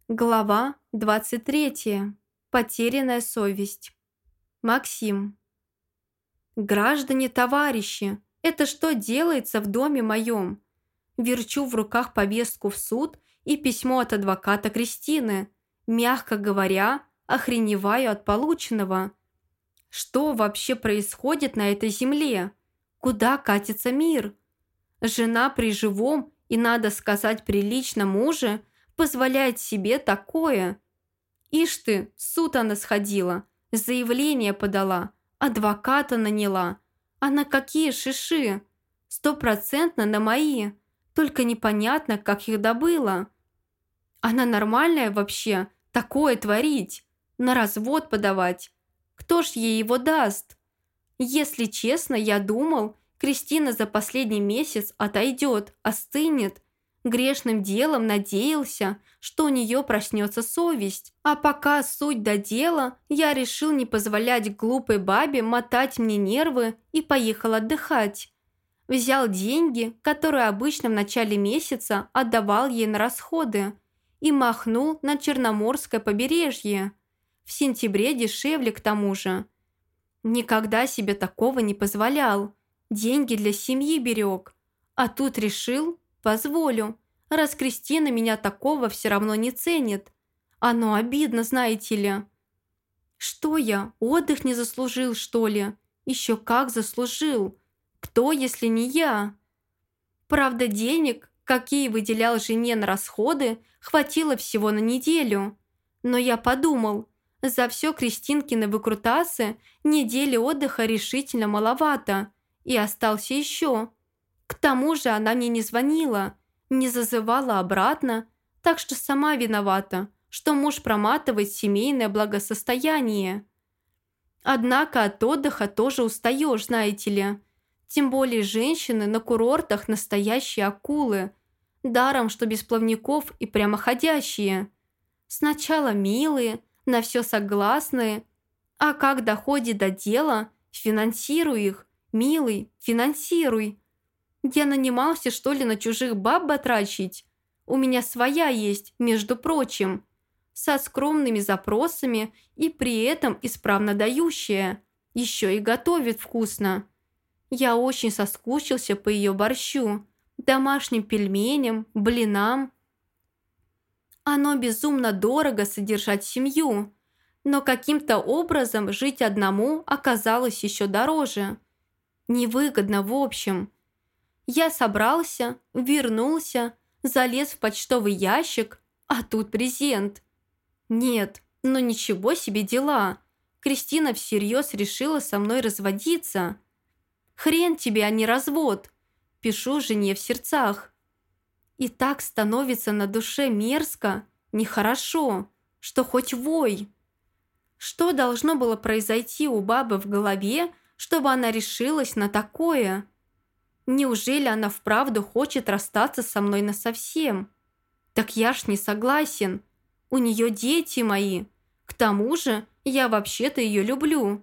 Глава 23. Потерянная совесть. Максим. Граждане-товарищи, это что делается в доме моем? Верчу в руках повестку в суд и письмо от адвоката Кристины. Мягко говоря, охреневаю от полученного. Что вообще происходит на этой земле? Куда катится мир? Жена при живом и, надо сказать, приличном муже позволяет себе такое. Ишь ты, в суд она сходила, заявление подала, адвоката наняла. А на какие шиши? 100% на мои. Только непонятно, как их добыла. Она нормальная вообще, такое творить? На развод подавать? Кто ж ей его даст? Если честно, я думал, Кристина за последний месяц отойдет, остынет. Грешным делом надеялся, что у нее проснется совесть. А пока суть до дела, я решил не позволять глупой бабе мотать мне нервы и поехал отдыхать. Взял деньги, которые обычно в начале месяца отдавал ей на расходы, и махнул на Черноморское побережье. В сентябре дешевле к тому же. Никогда себе такого не позволял. Деньги для семьи берег. А тут решил, позволю, раз Кристина меня такого все равно не ценит. Оно обидно, знаете ли. Что я, отдых не заслужил, что ли? Еще как заслужил. Кто, если не я? Правда, денег, какие выделял жене на расходы, хватило всего на неделю. Но я подумал, за все Кристинкины выкрутасы недели отдыха решительно маловато. И остался еще. К тому же она мне не звонила, не зазывала обратно, так что сама виновата, что муж проматывает семейное благосостояние. Однако от отдыха тоже устаешь, знаете ли. Тем более женщины на курортах настоящие акулы. Даром, что без плавников и прямоходящие. Сначала милые, на все согласные, а как доходит до дела, финансируй их, милый, финансируй. Я нанимался, что ли, на чужих баб батрачить? У меня своя есть, между прочим, со скромными запросами и при этом исправно дающая. Еще и готовит вкусно. Я очень соскучился по ее борщу, домашним пельменям, блинам. Оно безумно дорого содержать семью, но каким-то образом жить одному оказалось еще дороже. Невыгодно в общем. Я собрался, вернулся, залез в почтовый ящик, а тут презент. Нет, ну ничего себе дела. Кристина всерьез решила со мной разводиться. Хрен тебе, а не развод. Пишу жене в сердцах. И так становится на душе мерзко, нехорошо, что хоть вой. Что должно было произойти у бабы в голове, чтобы она решилась на такое? Неужели она вправду хочет расстаться со мной насовсем? Так я ж не согласен. У нее дети мои. К тому же я вообще-то ее люблю.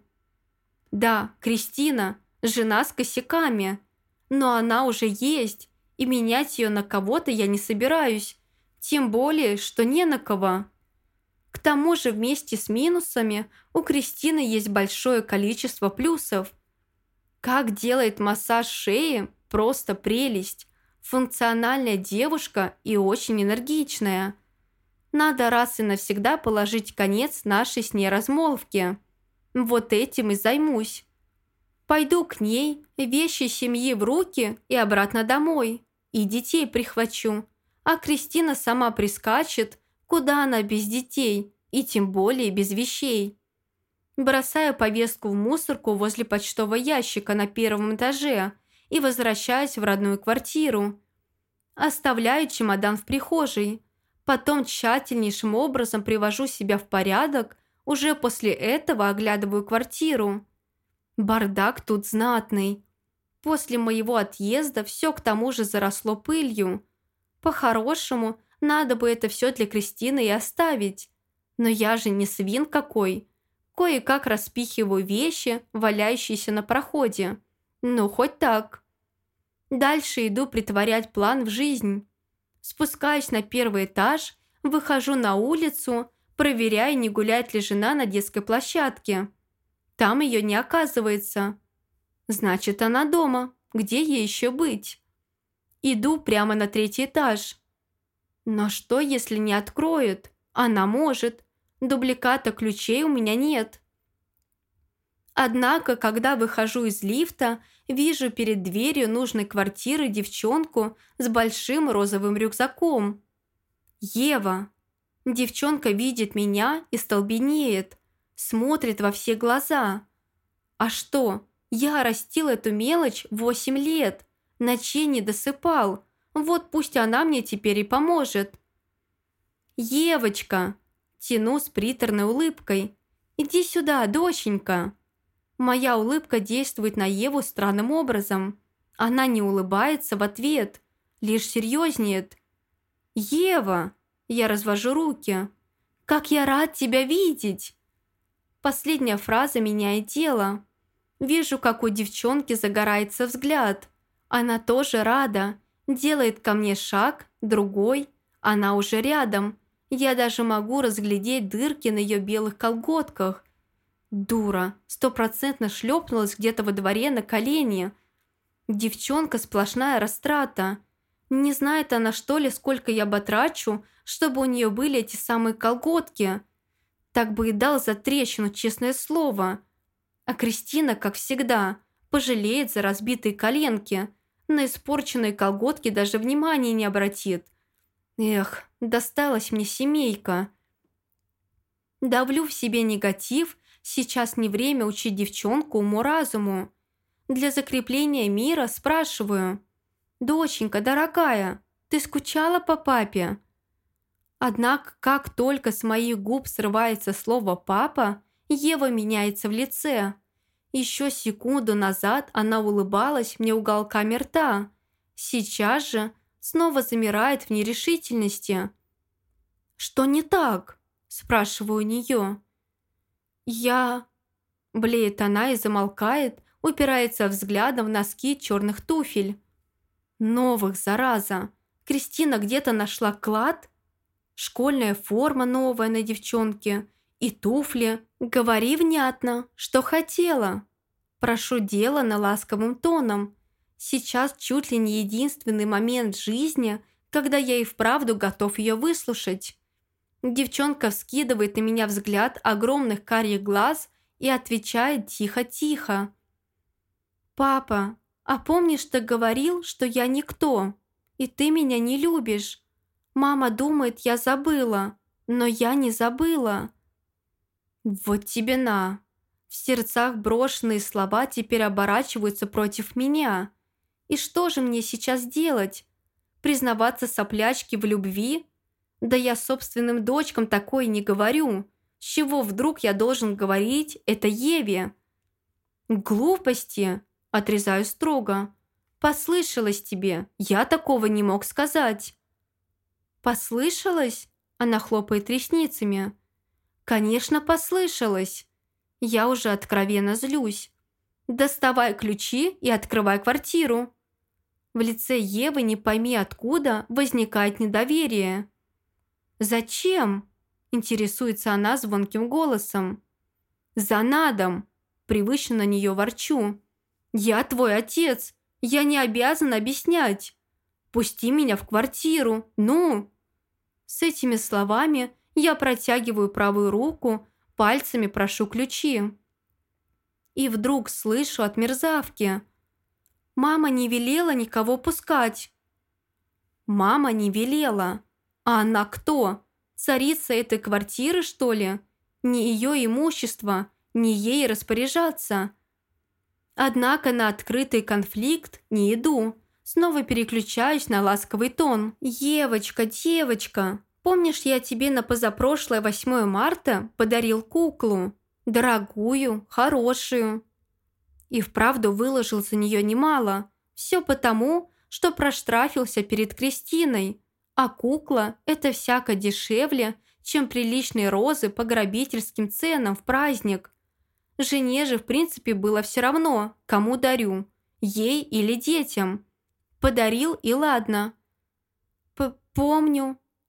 Да, Кристина, жена с косяками. Но она уже есть, и менять ее на кого-то я не собираюсь. Тем более, что не на кого. К тому же вместе с минусами у Кристины есть большое количество плюсов. Как делает массаж шеи, просто прелесть. Функциональная девушка и очень энергичная. Надо раз и навсегда положить конец нашей с ней размолвке. Вот этим и займусь. Пойду к ней, вещи семьи в руки и обратно домой. И детей прихвачу. А Кристина сама прискачет, куда она без детей, и тем более без вещей. Бросаю повестку в мусорку возле почтового ящика на первом этаже и возвращаюсь в родную квартиру. Оставляю чемодан в прихожей. Потом тщательнейшим образом привожу себя в порядок, уже после этого оглядываю квартиру. Бардак тут знатный. После моего отъезда все к тому же заросло пылью. По-хорошему, надо бы это все для Кристины и оставить. Но я же не свин какой. Кое-как распихиваю вещи, валяющиеся на проходе. Ну, хоть так. Дальше иду притворять план в жизнь. Спускаюсь на первый этаж, Выхожу на улицу, проверяю, не гуляет ли жена на детской площадке. Там ее не оказывается. Значит, она дома. Где ей еще быть? Иду прямо на 3-й этаж. Но что, если не откроют? Она может. Дубликата ключей у меня нет. Однако, когда выхожу из лифта, вижу перед дверью нужной квартиры девчонку с большим розовым рюкзаком. Ева. Девчонка видит меня и столбенеет, смотрит во все глаза. А что? Я растил эту мелочь 8 лет, ночей не досыпал. Вот пусть она мне теперь и поможет. «Евочка!» – тяну с приторной улыбкой. «Иди сюда, доченька!» Моя улыбка действует на Еву странным образом. Она не улыбается в ответ, лишь серьезнеет. «Ева!» – я развожу руки. «Как я рад тебя видеть!» Последняя фраза меняет дело. Вижу, как у девчонки загорается взгляд. Она тоже рада. Делает ко мне шаг, другой. Она уже рядом. Я даже могу разглядеть дырки на ее белых колготках. Дура, 100% шлепнулась где-то во дворе на колени. Девчонка сплошная растрата. Не знает она, что ли, сколько я потрачу, чтобы у нее были эти самые колготки. Так бы и дал за трещину, честное слово. А Кристина, как всегда, пожалеет за разбитые коленки. На испорченные колготки даже внимания не обратит. Эх, досталась мне семейка. Давлю в себе негатив. Сейчас не время учить девчонку уму-разуму. Для закрепления мира спрашиваю. «Доченька, дорогая, ты скучала по папе?» Однако, как только с моих губ срывается слово «папа», Ева меняется в лице. Еще секунду назад она улыбалась мне уголками рта. Сейчас же снова замирает в нерешительности. «Что не так?» – спрашиваю у нее. «Я...» – блеет она и замолкает, упирается взглядом в носки черных туфель. «Новых, зараза! Кристина где-то нашла клад? Школьная форма новая на девчонке и туфли. Говори внятно, что хотела!» Прошу делано ласковым тоном. Сейчас чуть ли не единственный момент в жизни, когда я и вправду готов ее выслушать. Девчонка вскидывает на меня взгляд огромных карих глаз и отвечает тихо-тихо. «Папа, а помнишь, ты говорил, что я никто, и ты меня не любишь? Мама думает, я забыла, но я не забыла». Вот тебе на. В сердцах брошенные слова теперь оборачиваются против меня. И что же мне сейчас делать? Признаваться соплячке в любви? Да я собственным дочкам такое не говорю. С чего вдруг я должен говорить это Еве? «Глупости!» – отрезаю строго. «Послышалось тебе, я такого не мог сказать». «Послышалось?» – она хлопает ресницами. «Конечно, послышалось. Я уже откровенно злюсь. Доставай ключи и открывай квартиру». В лице Евы не пойми откуда возникает недоверие. «Зачем?» – интересуется она звонким голосом. «За надом!» – привычно на нее ворчу. «Я твой отец, я не обязан объяснять. Пусти меня в квартиру, ну!» С этими словами я протягиваю правую руку, пальцами прошу ключи. И вдруг слышу от мерзавки. «Мама не велела никого пускать». «Мама не велела. А она кто? Царица этой квартиры, что ли? Не ее имущество, не ей распоряжаться». Однако на открытый конфликт не иду. Снова переключаюсь на ласковый тон. «Евочка, девочка, помнишь, я тебе на позапрошлое 8 марта подарил куклу? Дорогую, хорошую». И вправду выложил за нее немало. Все потому, что проштрафился перед Кристиной. А кукла – это всяко дешевле, чем приличные розы по грабительским ценам в праздник. Жене же в принципе было все равно, кому дарю, ей или детям. Подарил и ладно. «Помню»,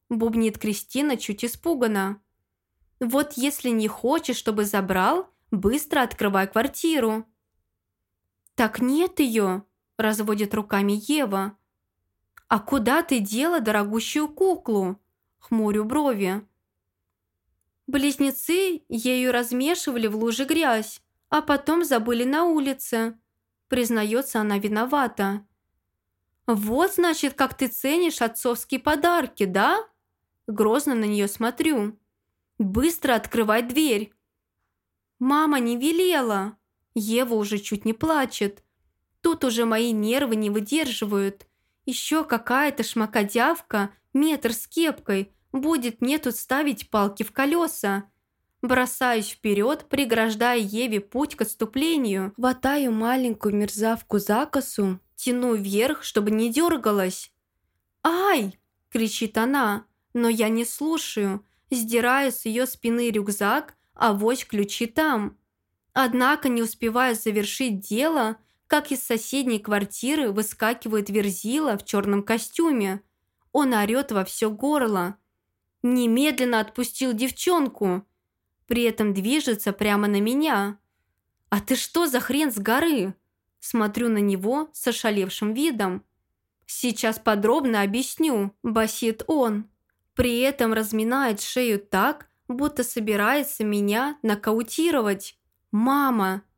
бубнит Кристина чуть испуганно. «Вот если не хочешь, чтобы забрал, быстро открывай квартиру». «Так нет ее», – разводит руками Ева. «А куда ты дела дорогущую куклу?» – хмурю брови. Близнецы ею размешивали в луже грязь, а потом забыли на улице. Признается она виновата. «Вот, значит, как ты ценишь отцовские подарки, да?» Грозно на нее смотрю. «Быстро открывай дверь!» «Мама не велела!» Ева уже чуть не плачет. Тут уже мои нервы не выдерживают. Еще какая-то шмакодявка, метр с кепкой, будет мне тут ставить палки в колеса. Бросаюсь вперед, преграждая Еве путь к отступлению. Хватаю маленькую мерзавку за косу, тяну вверх, чтобы не дергалась. «Ай!» – кричит она, но я не слушаю. Сдираю с ее спины рюкзак, авось ключи там. Однако не успеваю завершить дело, как из соседней квартиры выскакивает Верзила в черном костюме. Он орет во все горло. «Немедленно отпустил девчонку!» При этом движется прямо на меня. «А ты что за хрен с горы?» Смотрю на него с ошалевшим видом. «Сейчас подробно объясню», – басит он. При этом разминает шею так, будто собирается меня нокаутировать. «Мама!»